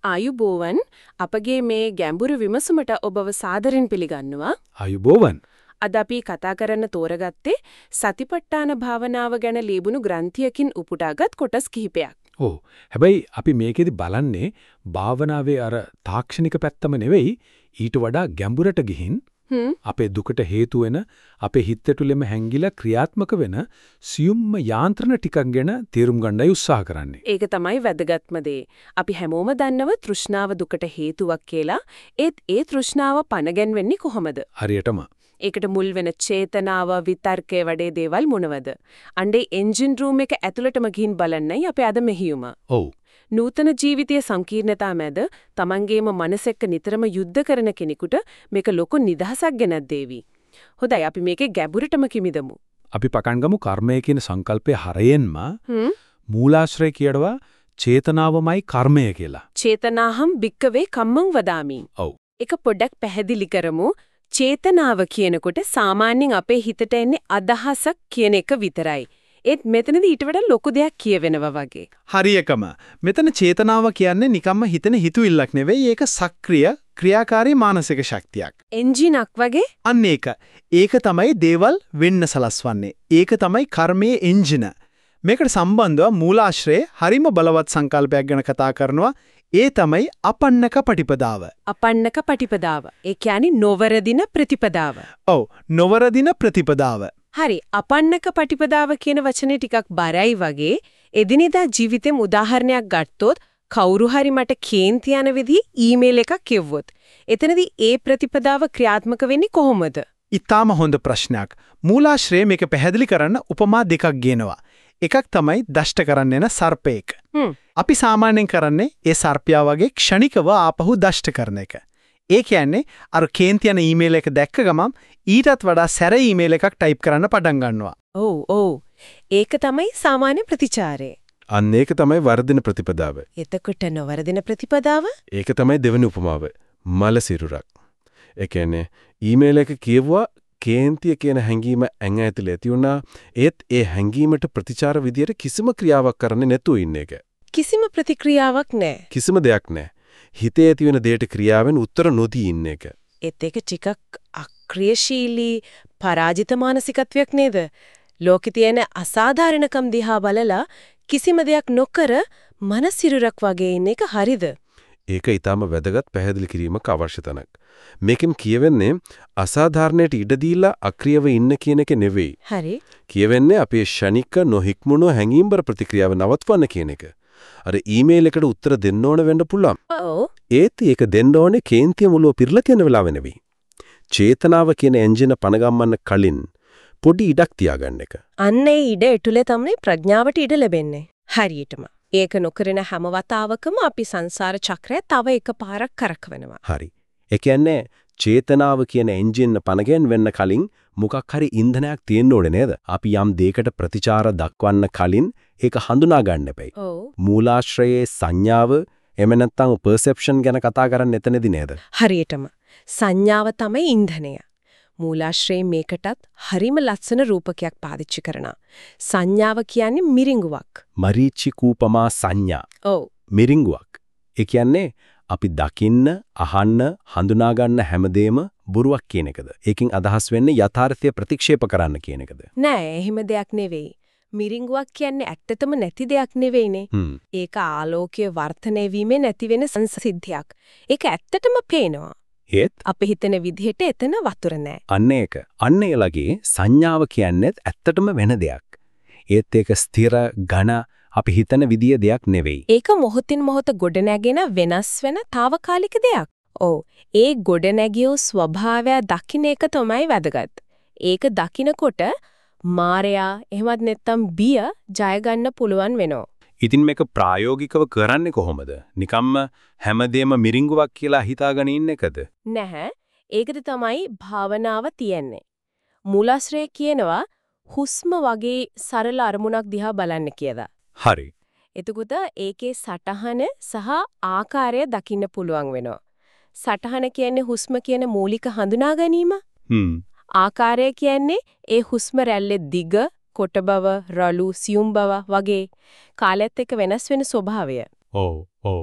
ආයුබෝවන් අපගේ මේ ගැඹුරු විමසුමට ඔබව සාදරයෙන් පිළිගන්නවා. ආයුබෝවන්. අද අපි කතා කරන්න තෝරගත්තේ සතිපට්ඨාන භාවනාව ගැන ලියුණු ග්‍රන්ථයකින් උපුටාගත් කොටස් කිහිපයක්. ඔව්. හැබැයි අපි මේකෙදි බලන්නේ භාවනාවේ අර තාක්ෂණික පැත්තම නෙවෙයි ඊට වඩා ගැඹුරට ගිහින් අපේ දුකට හේතු වෙන අපේ හිත ඇතුළෙම හැංගිලා ක්‍රියාත්මක වෙන සියුම්ම යාන්ත්‍රණ ටිකක් ගැන තේරුම් ගන්නයි උත්සාහ කරන්නේ. ඒක තමයි වැදගත්ම දේ. අපි හැමෝම දන්නව තෘෂ්ණාව දුකට හේතුවක් කියලා. ඒත් ඒ තෘෂ්ණාව පනගැන්වෙන්නේ කොහොමද? හරියටම. ඒකට මුල් වෙන චේතනාව විතර්කයේ වඩේ දේවල් මොනවද? අnder එන්ජින් රූම් එක ඇතුළටම ගිහින් බලන්නයි අපි අද මෙහියුම. ඔව්. නූතන ජීවිතයේ සංකීර්ණතා මැද තමන්ගේම මනස එක්ක නිතරම යුද්ධ කරන කෙනෙකුට මේක ලොකු නිදහසක් ගෙනත් දෙවි. හොඳයි අපි මේකේ ගැඹුරටම කිමිදමු. අපි පටන් ගමු කර්මය කියන සංකල්පයේ හරයෙන්ම මූලාශ්‍රය කියනවා චේතනාවමයි කර්මය කියලා. චේතනාහම් භික්කවේ කම්මං වදාමි. ඔව්. ඒක පොඩ්ඩක් පැහැදිලි කරමු. චේතනාව කියනකොට සාමාන්‍යයෙන් අපේ හිතට එන්නේ අදහසක් කියන එක විතරයි. ඒත් මෙතනදී ඊට වඩා ලොකු දෙයක් කියවෙනවා වගේ. හරියකම. මෙතන චේතනාව කියන්නේ නිකම්ම හිතෙන හිතුවිල්ලක් නෙවෙයි. ඒක සක්‍රීය ක්‍රියාකාරී මානසික ශක්තියක්. එන්ජිනක් වගේ? අන්න ඒක. ඒක තමයි දේවල් වෙන්න සලස්වන්නේ. ඒක තමයි කර්මයේ එන්ජින. මේකට සම්බන්ධව මූලාශ්‍රයේ හරිම බලවත් සංකල්පයක් ගැන කතා කරනවා. ඒ තමයි අපන්නක පටිපදාව. අපන්නක පටිපදාව. ඒ කියන්නේ නොවරදින ප්‍රතිපදාව. ඔව්. නොවරදින ප්‍රතිපදාව. හරි. අපන්නක පටිපදාව කියන වචනේ ටිකක් බරයි වගේ. එදිනෙදා ජීවිතෙම උදාහරණයක් ගත්තොත් කවුරු හරි මට කේන්ති යන විදිහ ඊමේල් එකක් කිව්වොත් එතනදී ඒ ප්‍රතිපදාව ක්‍රියාත්මක වෙන්නේ කොහොමද? ඊටාම හොඳ ප්‍රශ්නයක්. මූලාශ්‍රයේ මේක පැහැදිලි කරන්න උපමා දෙකක් ගෙනවා. එකක් තමයි දෂ්ට කරන්න එන සර්පයෙක්. අපි සාමාන්‍යයෙන් කරන්නේ ඒ සර්පයා වගේ ක්ෂණිකව ආපහු දෂ්ට කරන එක. ඒ කියන්නේ අර කේන්ති යන ඊමේල් එක දැක්ක ගමන් ඊටත් වඩා සැර ඊමේල් එකක් ටයිප් කරන්න පටන් ගන්නවා. ඔව් ඔව්. ඒක තමයි සාමාන්‍ය ප්‍රතිචාරය. අන්න ඒක තමයි වර්ධන ප්‍රතිපදාව. එතකොට නොවර්ධන ප්‍රතිපදාව? ඒක තමයි දෙවෙනි උපමාව. මල සිරුරක්. ඒ කියන්නේ ඊමේල් එක කියවුවා කේන්තිය කියන හැඟීම ඇඟ ඇතුලේ ඇති වුණා. ඒත් ඒ හැඟීමට ප්‍රතිචාර විදියට කිසිම ක්‍රියාවක් කරන්නේ නැතුව ඉන්න එක. කිසිම ප්‍රතික්‍රියාවක් නැහැ. කිසිම දෙයක් නැහැ. හිතේ ඇති වෙන දෙයට ක්‍රියාවෙන් උත්තර නොදී ඉන්න එක. ඒත් ඒක ටිකක් අක්‍රියාශීලී පරාජිත මානසිකත්වයක් නේද? ලෝකේ තියෙන අසාධාරණකම් දිහා බලලා කිසිම දෙයක් නොකර මනසිරුරක් වගේ ඉන්න එක හරිද? ඒක ඊටාම වැදගත් පැහැදිලි කිරීමක් අවශ්‍ය තැනක්. මේකෙන් කියවෙන්නේ අසාධාරණයට ඉඩ දීලා අක්‍රියව ඉන්න කියන එක නෙවෙයි. හරි. කියවෙන්නේ අපේ ෂණික නොහික්මුණු හැඟීම්බර ප්‍රතික්‍රියාව නවත්වන්න කියන එක. අර ඊමේල් එකට උත්තර දෙන්න ඕන වෙන්න පුළුවන්. ඔව්. ඒත් ඒක දෙන්න ඕනේ කේන්තිය මුලව පිරලා තියෙන වෙලාව නෙවෙයි. චේතනාව කියන එන්ජින පනගම්මන්න කලින් පොඩි ඉඩක් තියාගන්න එක. අන්න ඒ ඉඩ ඇතුලේ තමයි ප්‍රඥාවට ඉඩ ලැබෙන්නේ. හරියටම. ඒක නොකරන හැම වතාවකම අපි සංසාර චක්‍රය තව එකපාරක් කරකවනවා. හරි. ඒ කියන්නේ චේතනාව කියන එන්ජින් පනගෙන් වෙන්න කලින් මොකක් හරි ඉන්ධනයක් තියෙන්න ඕනේ නේද? අපි යම් දෙයකට ප්‍රතිචාර දක්වන්න කලින් ඒක හඳුනා ගන්න එපයි. ඔව්. මූලාශ්‍රයේ සංඥාව එමෙ නැත්නම් පර්සෙප්ෂන් ගැන කතා කරන්නේ එතනදී නේද? හරියටම. සංඥාව තමයි ඉන්ධනය. මූලාශ්‍රයේ මේකටත් හරිම ලස්සන රූපකයක් පාවිච්චි කරනවා. සංඥාව කියන්නේ මිරිඟුවක්. මරීචි කූපමා සංඥා. ඔව්. මිරිඟුවක්. ඒ කියන්නේ අපි දකින්න, අහන්න, හඳුනා ගන්න හැමදේම බොරුවක් කියන එකද? ඒකෙන් අදහස් වෙන්නේ යථාර්ථය ප්‍රතික්ෂේප කරන්න කියන එකද? නෑ, එහෙම දෙයක් නෙවෙයි. මිරිඟුවක් කියන්නේ ඇත්තටම නැති දෙයක් නෙවෙයිනේ. ඒක ආලෝකයේ වර්ධනය වීමෙන් නැති වෙන සංසිද්ධියක්. ඒක ඇත්තටම පේනවා. ඒත් අපි හිතන විදිහට එතන වතුර නෑ. අන්න ඒක. අන්න ඒලගේ සංඥාව කියන්නේ ඇත්තටම වෙන දෙයක්. ඒත් ඒක ස්ථිර, ඝන, අපි හිතන විදිය දෙයක් නෙවෙයි. ඒක මොහොතින් මොහොත ගොඩනැගෙන වෙනස් වෙන తాවකාලික දෙයක්. ඔව්. ඒ ගොඩනැගියෝ ස්වභාවය දකින්න එක තමයි වැදගත්. ඒක දකිනකොට මායя එහෙමත් නැත්නම් බිය ජය ගන්න පුළුවන් වෙනවා. ඉතින් මේක ප්‍රායෝගිකව කරන්නේ කොහොමද? නිකම්ම හැමදේම මිරිඟුවක් කියලා හිතාගෙන ඉන්න එකද? නැහැ. ඒකද තමයි භාවනාව තියෙන්නේ. මූලාශ්‍රය කියනවා හුස්ම වගේ සරල අරමුණක් දිහා බලන්න කියලා. හරි. එතකොට ඒකේ සටහන සහ ආකාරය දකින්න පුළුවන් වෙනවා. සටහන කියන්නේ හුස්ම කියන මූලික හඳුනා ගැනීම. ආකාරය කියන්නේ ඒ හුස්ම රැල්ලේ දිග, කොට බව, රළු, සියුම් බව වගේ කාලයත් එක්ක වෙනස් වෙන ස්වභාවය. ඔව්.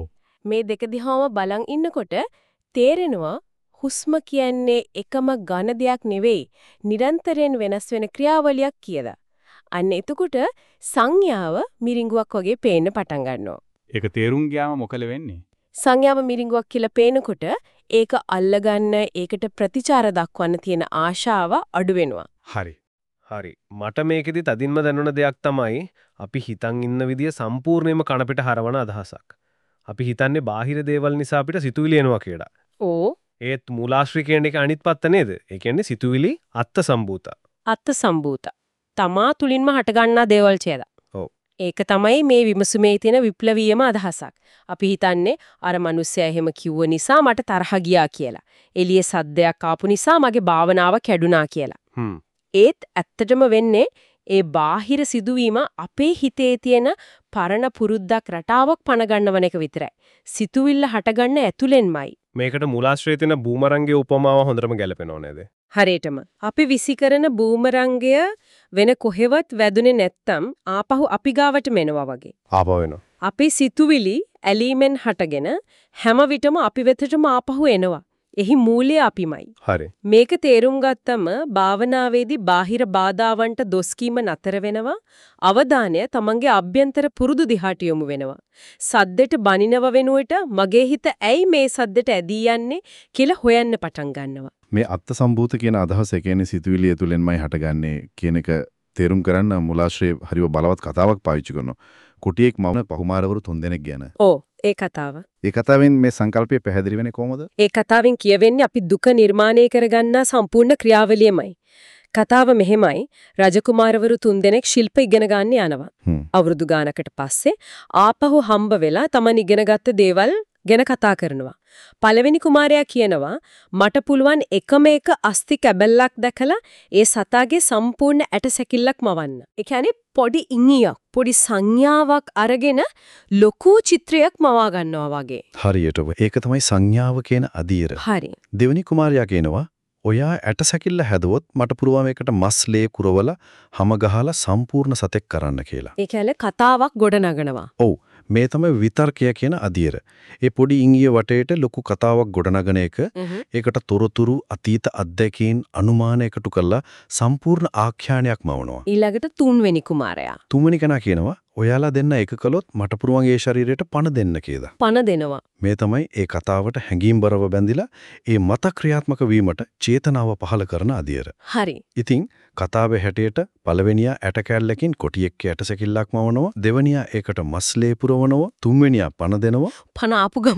මේ දෙක දිහාම බලන් ඉන්නකොට තේරෙනවා හුස්ම කියන්නේ එකම ඝන දෙයක් නෙවෙයි නිරන්තරයෙන් වෙනස් වෙන ක්‍රියාවලියක් කියලා. අන්න එතකොට සංඥාව මිරිඟුවක් වගේ පේන්න පටන් ගන්නවා. ඒක තේරුම් ගියාම මොකද වෙන්නේ? සංඥාව මිරිඟුවක් කියලා පේනකොට ඒක අල්ලගන්න ඒකට ප්‍රතිචාර දක්වන්න තියෙන ආශාව අඩු වෙනවා. හරි. හරි. මට මේකෙදි තදින්ම දැනුණ දෙයක් තමයි අපි හිතන් ඉන්න විදිය සම්පූර්ණයෙන්ම කනපිට හරවන අදහසක්. අපි හිතන්නේ බාහිර දේවල් නිසා අපිට සිතුවිලි එනවා කියලා. ඕ ඒත් මූලාශ්‍රී කියන එක අනිත් පැත්ත නේද? ඒ කියන්නේ සිතුවිලි අත්ත සම්භූත. අත්ත සම්භූත. තමා තුලින්ම හටගන්නා දේවල් කියලා. ඔව්. ඒක තමයි මේ විමසුමේ තියෙන විප්ලවීයම අදහසක්. අපි හිතන්නේ අර මිනිස්සයා එහෙම කිව්ව නිසා මට තරහ ගියා කියලා. එළියේ සද්දයක් ආපු නිසා මගේ භාවනාව කැඩුනා කියලා. ඒත් ඇත්තටම වෙන්නේ ඒ බාහිර සිදුවීම අපේ හිතේ තියෙන පරණ පුරුද්දක් රටාවක් පණ ගන්නවන එක විතරයි. සිතුවිල්ල හටගන්න ඇතුළෙන්මයි. මේකට මූලාශ්‍රයේ තියෙන බූමරංගයේ උපමාව හොඳටම ගැලපෙනව නේද? හරියටම. අපි විසිකරන බූමරංගය වෙන කොහෙවත් වැදුනේ නැත්තම් ආපහු අපි ගාවට මෙනවා වගේ. ආපහු වෙනවා. අපේ සිතුවිලි ඇලීමෙන් හටගෙන හැම විටම අපි වෙතටම ආපහු එනවා. එහි මූලය අපිමයි. හරි. මේක තේරුම් ගත්තම භාවනාවේදී බාහිර බාධාවන්ට දොස් කීම නතර වෙනවා. අවධානය තමන්ගේ අභ්‍යන්තර පුරුදු දිහාට යොමු වෙනවා. සද්දෙට බනිනව වෙනුවට මගේ හිත ඇයි මේ සද්දෙට ඇදී යන්නේ කියලා හොයන්න පටන් ගන්නවා. මේ අත්ත සම්භූත කියන අදහස කියන්නේ සිතුවිලි ඇතුළෙන්මයි හටගන්නේ කියන එක තේරුම් කරන්න මුලාශ්‍රේ හරිව බලවත් කතාවක් පාවිච්චි කරනවා. කුටියෙක් මවන පහුමාරවරු 3 දෙනෙක් ගැන. ඔව් ඒ කතාව. ඒ කතාවෙන් මේ සංකල්පය පැහැදිලි වෙන්නේ කොහොමද? ඒ කතාවෙන් කියවෙන්නේ අපි දුක නිර්මාණය කරගන්නා සම්පූර්ණ ක්‍රියාවලියමයි. කතාව මෙහෙමයි. රජකුමාරවරු 3 දෙනෙක් ශිල්ප ඉගෙන ගන්න යනවා. අවුරුදු ගානකට පස්සේ ආපහු හම්බ වෙලා තමන් ඉගෙනගත්ත දේවල් ගැන කතා කරනවා. පළවෙනි කුමාරයා කියනවා මට පුළුවන් එකම එක අස්ති කැබල්ලක් දැකලා ඒ සතාගේ සම්පූර්ණ ඇට සැකිල්ලක් මවන්න. ඒ කියන්නේ පොඩි ඉඟියක්, පොඩි සංඥාවක් අරගෙන ලොකු චිත්‍රයක් මවා ගන්නවා වගේ. හරියටම. ඒක තමයි සංඥාව කියන අදියර. හරි. දෙවෙනි කුමාරයා කියනවා ඔයා ඇට සැකිල්ල හැදුවොත් මට පුළුවන් ඒකට මස්ලේ කුරවලා හැම ගහලා සම්පූර්ණ සතෙක් කරන්න කියලා. ඒ කියන්නේ කතාවක් ගොඩනගනවා. ඔව්. මේ තමයි විතර්කය කියන අදියර. ඒ පොඩි ඉංගිය වටේට ලොකු කතාවක් ගොඩනගන එක ඒකට තොරතුරු අතීත අත්දැකීම් අනුමාන එකතු කරලා සම්පූර්ණ ආඛ්‍යානයක් මවනවා. ඊළඟට තුන්වෙනි කුමාරයා. තුන්වෙනි කෙනා කියනවා ඔයාලා දෙන්න එක කළොත් මට පුළුවන් ඒ ශරීරයට පණ දෙන්න කියලා. පණ දෙනවා. මේ තමයි ඒ කතාවට හැඟීම්බරව බැඳිලා ඒ මත ක්‍රියාත්මක වීමට චේතනාව පහළ කරන අදියර. හරි. ඉතින් කතාවේ හැටියට පළවෙනියා ඇට කැල්ලකින් කොටියෙක් ඇට සැකිල්ලක් මවනවා, දෙවෙනියා ඒකට මස්ලේ පුරවනවා, තුන්වෙනියා පණ දෙනවා. පණ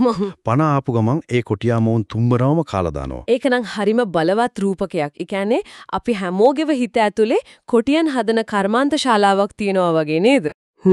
ආපු ගමන් ඒ කොටියා මොවුන් තුම්බරවම කාලා දානවා. ඒක නම් හරිම බලවත් රූපකයක්. ඒ කියන්නේ අපි හැමෝගෙම හිත ඇතුලේ කොටියන් හදන කර්මාන්ත ශාලාවක් තියෙනවා වගේ නේද?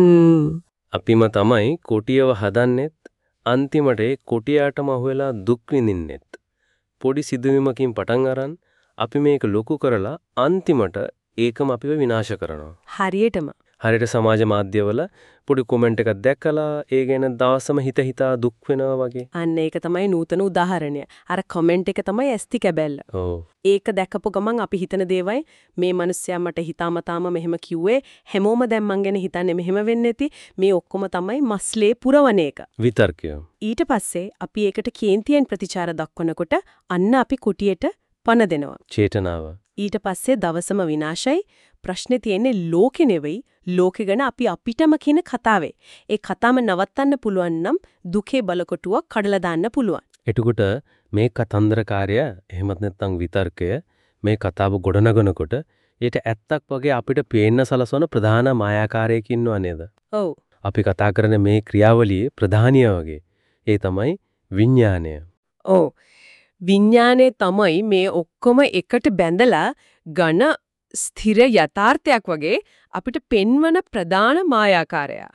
අපිම තමයි කොටියව හදන්නෙත් අන්තිමට කොටියාටම අහුවෙලා දුක් විඳින්නෙත්. පොඩි සිදුවීමකින් පටන් අරන් අපි මේක ලොකු කරලා අන්තිමට ඒකම අපිව විනාශ කරනවා. හරියටම. හරියට සමාජ මාධ්‍යවල පොඩි කමෙන්ට් එකක් දැක්කලා ඒ ගැන දවසම හිතා දුක් වෙනවා වගේ. අන්න ඒක තමයි නූතන උදාහරණය. අර කමෙන්ට් එක තමයි ඇස්ති කැබැල්ල. ඔව්. ඒක දැකපු ගමන් අපි හිතන දේවයි මේ මිනිස්සයා මට හිතාමතාම මෙහෙම කිව්වේ හැමෝම දැන් මං ගැන හිතන්නේ මෙහෙම වෙන්නේ නැති මේ ඔක්කොම තමයි මස්ලේ පුරවන එක. විතර්කය. ඊට පස්සේ අපි ඒකට කේන්තියෙන් ප්‍රතිචාර දක්වනකොට අන්න අපි කුටියට පණ දෙනවා. චේතනාව. ඊට පස්සේ දවසම විනාශයි. ප්‍රශ්නේ තියෙන්නේ ලෝකේ නෙවෙයි ලෝකේ ගැන අපිටම කියන කතාවේ. ඒ කතාව නවත්තන්න පුළුවන් නම් දුකේ බලකොටුවක් කඩලා දාන්න පුළුවන්. එතකොට මේ කතන්දරකාරය එහෙමත් නැත්නම් විතර්කය මේ කතාව ගොඩනගනකොට ඊට ඇත්තක් වගේ අපිට පේන්න සලසන ප්‍රධාන මායාකාරයක් ඉන්නව නේද? ඔව්. අපි කතා කරන මේ ක්‍රියාවලියේ ප්‍රධානිය වගේ. ඒ තමයි විඥාණය. ඔව්. විඥානේ තමයි මේ ඔක්කොම එකට බැඳලා ඝන ස්ථිර යථාර්ථයක් වගේ අපිට පෙන්වන ප්‍රධාන මායාකාරයා.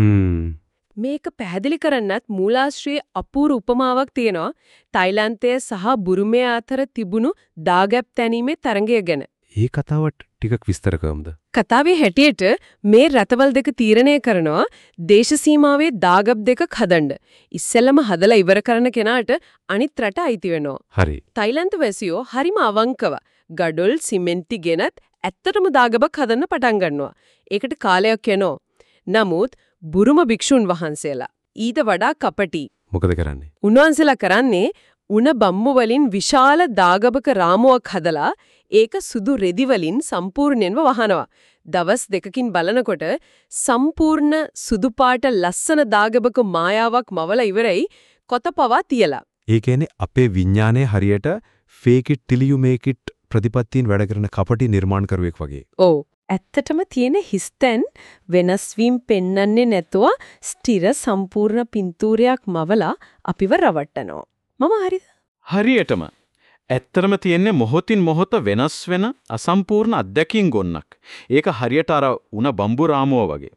මේක පැහැදිලි කරන්නත් මූලාශ්‍රයේ අපූර්ව උපමාවක් තියෙනවා. තායිලන්තයේ සහ බුරුමයේ අතර තිබුණු දාගැබ් තැනීමේ තරඟය ගැන. ඒ කතාවට ටිකක් විස්තර කරමුද? කතාවේ හැටියට මේ රටවල් දෙක තීරණය කරනවා දේශ සීමාවේ දාගැබ් දෙකක් හදන්න. ඉස්සෙල්ලම හදලා ඉවර කරන කෙනාට අනිත් රට අයිති වෙනවා. හරි. තායිලන්ත වැසියෝ හරිම අවංකව ගඩොල් සිමෙන්ති ගෙනත් ඇත්තටම දාගැබක් හදන්න පටන් ගන්නවා. ඒකට කාලයක් යනවා. නමුත් බුරුම භික්ෂුන් වහන්සේලා ඊට වඩා කපටි. මොකද කරන්නේ? උන්වහන්සේලා කරන්නේ උණ බම්බු වලින් විශාල දාගබක රාමුවක් හදලා ඒක සුදු රෙදි වලින් සම්පූර්ණයෙන්ම වහනවා. දවස් දෙකකින් බලනකොට සම්පූර්ණ සුදු පාට ලස්සන දාගබක මායාවක් මවලා ඉවරයි කොතපවා තියලා. ඒ කියන්නේ අපේ විඥානයේ හරියට fake it till you make it ප්‍රතිපත්තියෙන් වැඩ කරන කපටි නිර්මාණකරුවෙක් වගේ. ඔව්. ඇත්තටම තියෙන හිස්තැන් වෙනස් වීම පෙන්වන්නේ නැතුව ස්ථිර සම්පූර්ණ පින්තූරයක් මවලා අපිව රවට්ටනවා. මම හරිද? හරියටම. ඇත්තටම තියෙන්නේ මොහොතින් මොහොත වෙනස් වෙන අසම්පූර්ණ අත්දැකීම් ගොන්නක්. ඒක හරියට අර උණ බම්බු රාමුව වගේ.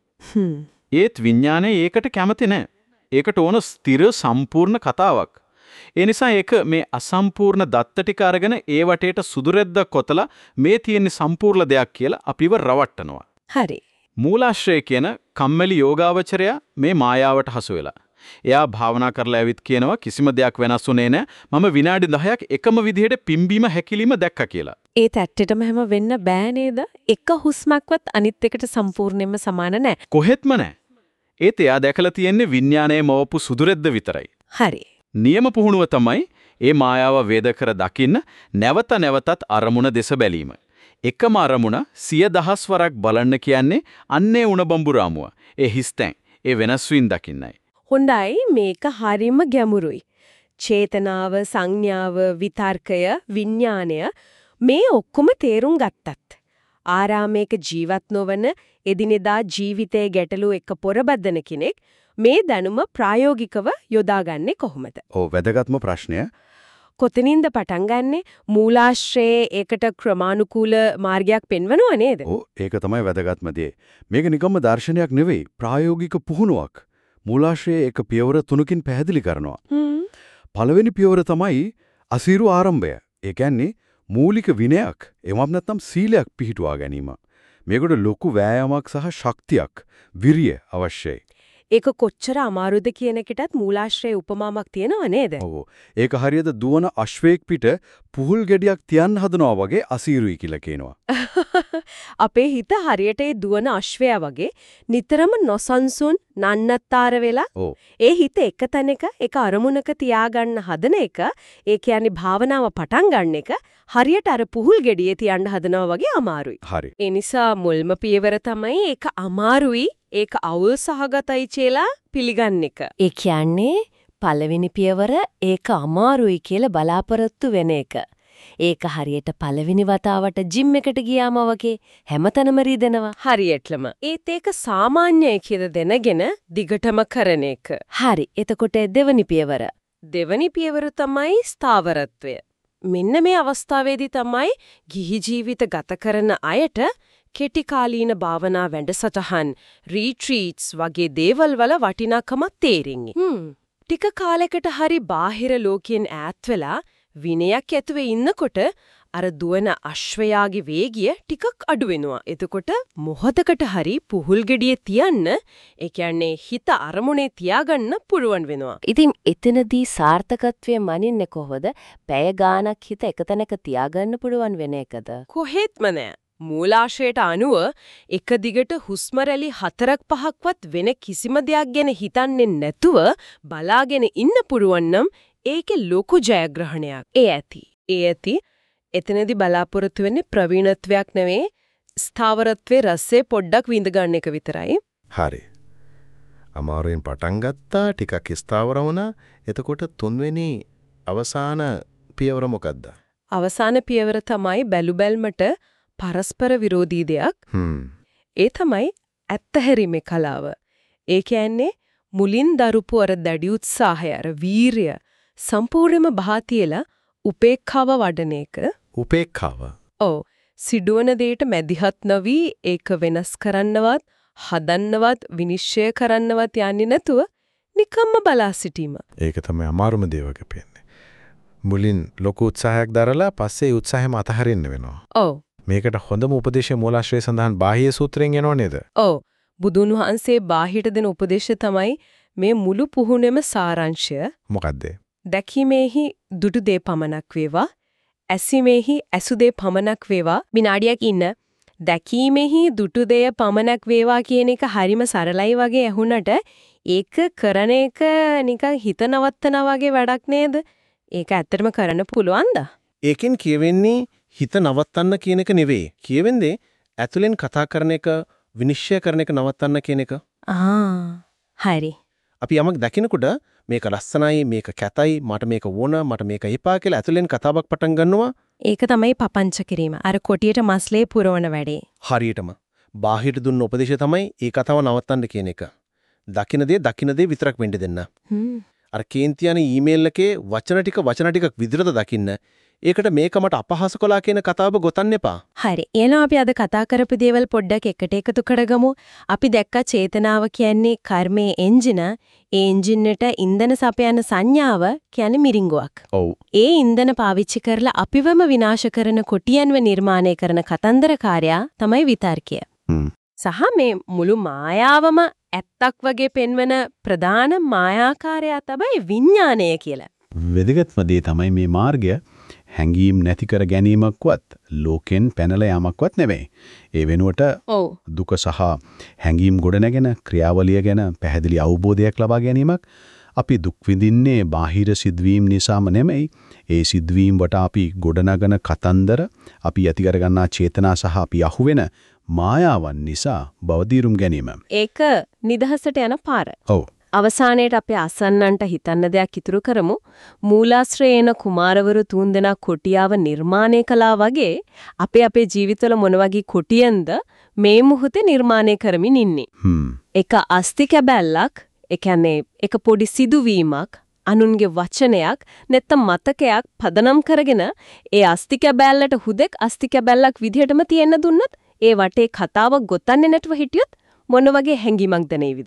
ඒත් විඥානේ ඒකට කැමති නැහැ. ඒකට ඕන ස්ථිර සම්පූර්ණ කතාවක්. ඒ නිසා ඒක මේ අසම්පූර්ණ දත්ත ටික අරගෙන ඒ වටේට සුදු රෙද්දක් කොතලා මේ තියෙන සම්පූර්ණ දෙයක් කියලා අපිව රවට්ටනවා. හරි. මූලාශ්‍රය කියන කම්මැලි යෝගාවචරයා මේ මායාවට හසු වෙලා. එයා භාවනා කරලා ඇවිත් කියනවා කිසිම දෙයක් වෙනස් වුණේ නැහැ. මම විනාඩි 10ක් එකම විදිහට පිම්බීම හැකිලිම දැක්කා කියලා. ඒත් ඇත්තටම හැම වෙන්න බෑ නේද? එක හුස්මක්වත් අනිත් එකට සම්පූර්ණයෙන්ම සමාන නැහැ. කොහෙත්ම නැහැ. ඒත් එයා දැකලා තියෙන්නේ විඥානයේ මවපු සුදු රෙද්ද විතරයි. හරි. නියම පුහුණුව තමයි ඒ මායාව වේද කර දකින්න නැවත නැවතත් අරමුණ දෙස බැලීම. එකම අරමුණ 100,000 වරක් බලන්න කියන්නේ අන්නේ උණ බම්බු රාමුව. ඒ හිස්තැන්, ඒ වෙනස් වීම දකින්නයි. හොඳයි මේක හරිම ගැඹුරුයි. චේතනාව, සංඥාව, විතර්කය, විඥාණය මේ ඔක්කොම තේරුම් ගත්තත් ආරාමයක ජීවත් නොවන එදිනෙදා ජීවිතයේ ගැටලු එක්ක පොරබද්දන කෙනෙක් මේ දැනුම ප්‍රායෝගිකව යොදාගන්නේ කොහොමද? ඔව් වැදගත්ම ප්‍රශ්නය. කොතනින්ද පටන් ගන්නෙ? මූලාශ්‍රයේ ඒකට ක්‍රමානුකූල මාර්ගයක් පෙන්වනව නේද? ඔව් ඒක තමයි වැදගත්ම දේ. මේක නිකම්ම දර්ශනයක් නෙවෙයි ප්‍රායෝගික පුහුණුවක්. මූලාශ්‍රයේ එක පියවර 3කින් පැහැදිලි කරනවා. පළවෙනි පියවර තමයි අසීරු ආරම්භය. ඒ කියන්නේ මූලික විනයක්, එමත් නැත්නම් සීලයක් පිහිටුවා ගැනීම. මේකට ලොකු වෑයමක් සහ ශක්තියක්, විරිය අවශ්‍යයි. ඒක කොච්චර අමාරුද කියන එකටත් මූලාශ්‍රයේ උපමාවක් තියෙනව නේද? ඔව්. ඒක හරියට දුවන අශ්වයෙක් පිට පුහුල් ගෙඩියක් තියන්න හදනවා වගේ අසීරුයි කියලා කියනවා. අපේ හිත හරියට ඒ දුවන අශ්වයා වගේ නිතරම නොසන්සුන් නන්නත්තර වෙලා ඒ හිත එක තැනක එක අරමුණක තියාගන්න හදන එක, ඒ කියන්නේ භාවනාව පටන් ගන්න එක හරියට අර පුහුල් ගෙඩියේ තියන්න හදනවා වගේ අමාරුයි. හරි. ඒ නිසා මුල්ම පියවර තමයි ඒක අමාරුයි, ඒක අවුල් සහගතයි කියලා පිළිගන්න එක. ඒ කියන්නේ පළවෙනි පියවර ඒක අමාරුයි කියලා බලාපොරොත්තු වෙන එක. ඒක හරියට පළවෙනි වතාවට ජිම් එකට ගියාම වගේ හැමතැනම රිදෙනවා. හරියටම. ඒත් ඒක සාමාන්‍යයි කියලා දැනගෙන දිගටම කරන එක. හරි. එතකොට දෙවනි පියවර. දෙවනි පියවර තමයි ස්ථාවරත්වය. මෙන්න මේ අවස්ථාවේදී තමයි ගිහි ජීවිත ගත කරන අයට කෙටි කාලීන භාවනා වැඩසටහන්, රීට්‍රීට්ස් වගේ දේවල් වල වටිනාකම තේරෙන්නේ. ටික කාලයකට හරි බාහිර ලෝකයෙන් ඈත් වෙලා විනයක් ඇතුවේ ඉන්නකොට අර දුවන අශ්වයාගේ වේගය ටිකක් අඩු වෙනවා. එතකොට මොහොතකට හරි පුහුල් ගෙඩියේ තියන්න, ඒ කියන්නේ හිත අරමුණේ තියාගන්න පුළුවන් වෙනවා. ඉතින් එතනදී සාර්ථකත්වය මනින්නේ කොහොමද? පැය ගාණක් හිත එක තැනක තියාගන්න පුළුවන් වෙන එකද? කොහෙත්ම නෑ. මූලාශ්‍රයට අනුව එක දිගට හුස්ම රැලි 4-5ක්වත් වෙන කිසිම දෙයක් ගැන හිතන්නේ නැතුව බලාගෙන ඉන්න පුරුවන් නම් ඒකේ ලොකු ජයග්‍රහණයක්. ඒ ඇති. එතනදී බලාපොරොත්තු වෙන්නේ ප්‍රවීණත්වයක් නෙවෙයි, ස්ථාවරත්වයේ රසය පොඩ්ඩක් විඳ ගන්න එක විතරයි. හරි. අමාරුවෙන් පටන් ගත්තා, ටිකක් ස්ථාවර වුණා. එතකොට තුන්වෙනි අවසාන පියවර මොකද්ද? අවසාන පියවර තමයි බැලුබැල්මට පරස්පර විරෝධී දෙයක්. ඒ තමයි ඇත්තහැරීමේ කලාව. ඒ කියන්නේ මුලින් දරුපු අර දැඩි උත්සාහය, අර වීරිය සම්පූර්ණයෙන්ම බහතියලා උපේක්ඛාව වඩන එක. උපේක්ඛාව. ඔව්. සිදුවන දෙයට මැදිහත් නොවි ඒක වෙනස් කරන්නවත්, හදන්නවත්, විනිශ්චය කරන්නවත් යන්නේ නැතුව නිකම්ම බලා සිටීම. ඒක තමයි අමාරුම දේ වගේ පේන්නේ. මුලින් ලොකු උත්සාහයක් දරලා පස්සේ උත්සාහයම අතහරින්න වෙනවා. ඔව්. මේකට හොඳම උපදේශය මූලාශ්‍රයේ සඳහන් බාහ්‍ය සූත්‍රයෙන් එනව නේද? ඔව්. බුදුන් වහන්සේ බාහිරට දෙන උපදේශය තමයි මේ මුළු පුහුණෙම සාරාංශය. මොකද්ද? දැකීමේහි දුටු දේ පමණක් වේවා, ඇසීමේහි ඇසු දේ පමණක් වේවා. විනාඩියක් ඉන්න. දැකීමේහි දුටු දේ පමණක් වේවා කියන එක හරිම සරලයි වගේ ඇහුණට ඒක කරන එක නිකන් හිත නවත්තනා වගේ වැඩක් නේද? ඒක ඇත්තටම කරන්න පුළුවන්ද? ඒකෙන් කියවෙන්නේ හිත නවත්තන්න කියන එක නෙවෙයි. කියවෙන්නේ ඇතුලෙන් කතා කරන එක විනිශ්චය කරන එක නවත්තන්න කියන එක. හරි. අපි යමක් දකිනකොට මේක ලස්සනයි, මේක කැතයි, මට මේක ඕන, මට මේක එපා කියලා ඇතුලෙන් කතාවක් පටන් ගන්නවා. ඒක තමයි පපංච කිරීම. අර කොටියට මස්ලේ පුරවන වැඩේ. හරියටම. බාහිර දුන්න උපදේශය තමයි ඒ කතාව නවත්තන්න කියන එක. දකින දේ විතරක් වෙන්න දෙන්න. අර කේන්තියන ඊමේල් එකේ වචන ටිකක් විදිහට දකින්න. ඒකට මේක මට අපහාස කළා කියන කතාව ගොතන්න එපා. හරි. එහෙනම් අපි අද කතා කරපු දේවල් පොඩ්ඩක් එකට එකතු කරගමු. අපි දැක්ක චේතනාව කියන්නේ කර්මයේ එන්ජින. ඒ එන්ජින් එකට ඉන්ධන සපයන සංඥාව කියන්නේ මිරිඟුවක්. ඔව්. ඒ ඉන්ධන පාවිච්චි කරලා අපිවම විනාශ කරන කොටියන්ව නිර්මාණය කරන කතන්දරකාරයා තමයි විතර්කය. සහ මේ මුළු මායාවම ඇත්තක් වගේ පෙන්වන ප්‍රධාන මායාකාරයා තමයි විඥාණය කියලා. වැදගත්ම දේ තමයි මේ මාර්ගය හැංගීම් නැති කර ගැනීමක්වත් ලෝකෙන් පැනලා යාමක්වත් නෙවෙයි. ඒ වෙනුවට දුක සහ හැංගීම් ගොඩනැගෙන ක්‍රියාවලිය ගැන පැහැදිලි අවබෝධයක් ලබා ගැනීමක්. අපි දුක් විඳින්නේ බාහිර සිද්ධවීම් නිසාම නෙමෙයි. ඒ සිද්ධවීම් වට අපි ගොඩනගන කතන්දර, අපි ඇති කරගන්නා චේතනා සහ අපි අහුවෙන මායාවන් නිසා බවදීරුම් ගැනීම. ඒක නිදහසට යන පාර. ඔව්. අවසානයේට අපි අසන්නන්ට හිතන්න දෙයක් ඉතුරු කරමු. මූලාශ්‍රයේන කුමාරවරු තුන්දෙනා කොටියාව නිර්මාණය කළා වගේ අපේ ජීවිතවල මොන වගේ කොටියෙන්ද මේ මුහුතේ නිර්මාණය කරමින් ඉන්නේ. එක අස්ති කැබැල්ලක්, ඒ කියන්නේ එක පොඩි සිදුවීමක්, අනුන්ගේ වචනයක් නැත්නම් මතකයක් පදනම් කරගෙන ඒ අස්ති කැබැල්ලට හුදෙක් අස්ති කැබැල්ලක් විදිහටම තියෙන්න දුන්නත් ඒ වටේ කතාවක් ගොතන්නේ නැතුව හිටියොත් මොන වගේ හැඟීමක්ද නෙවිද?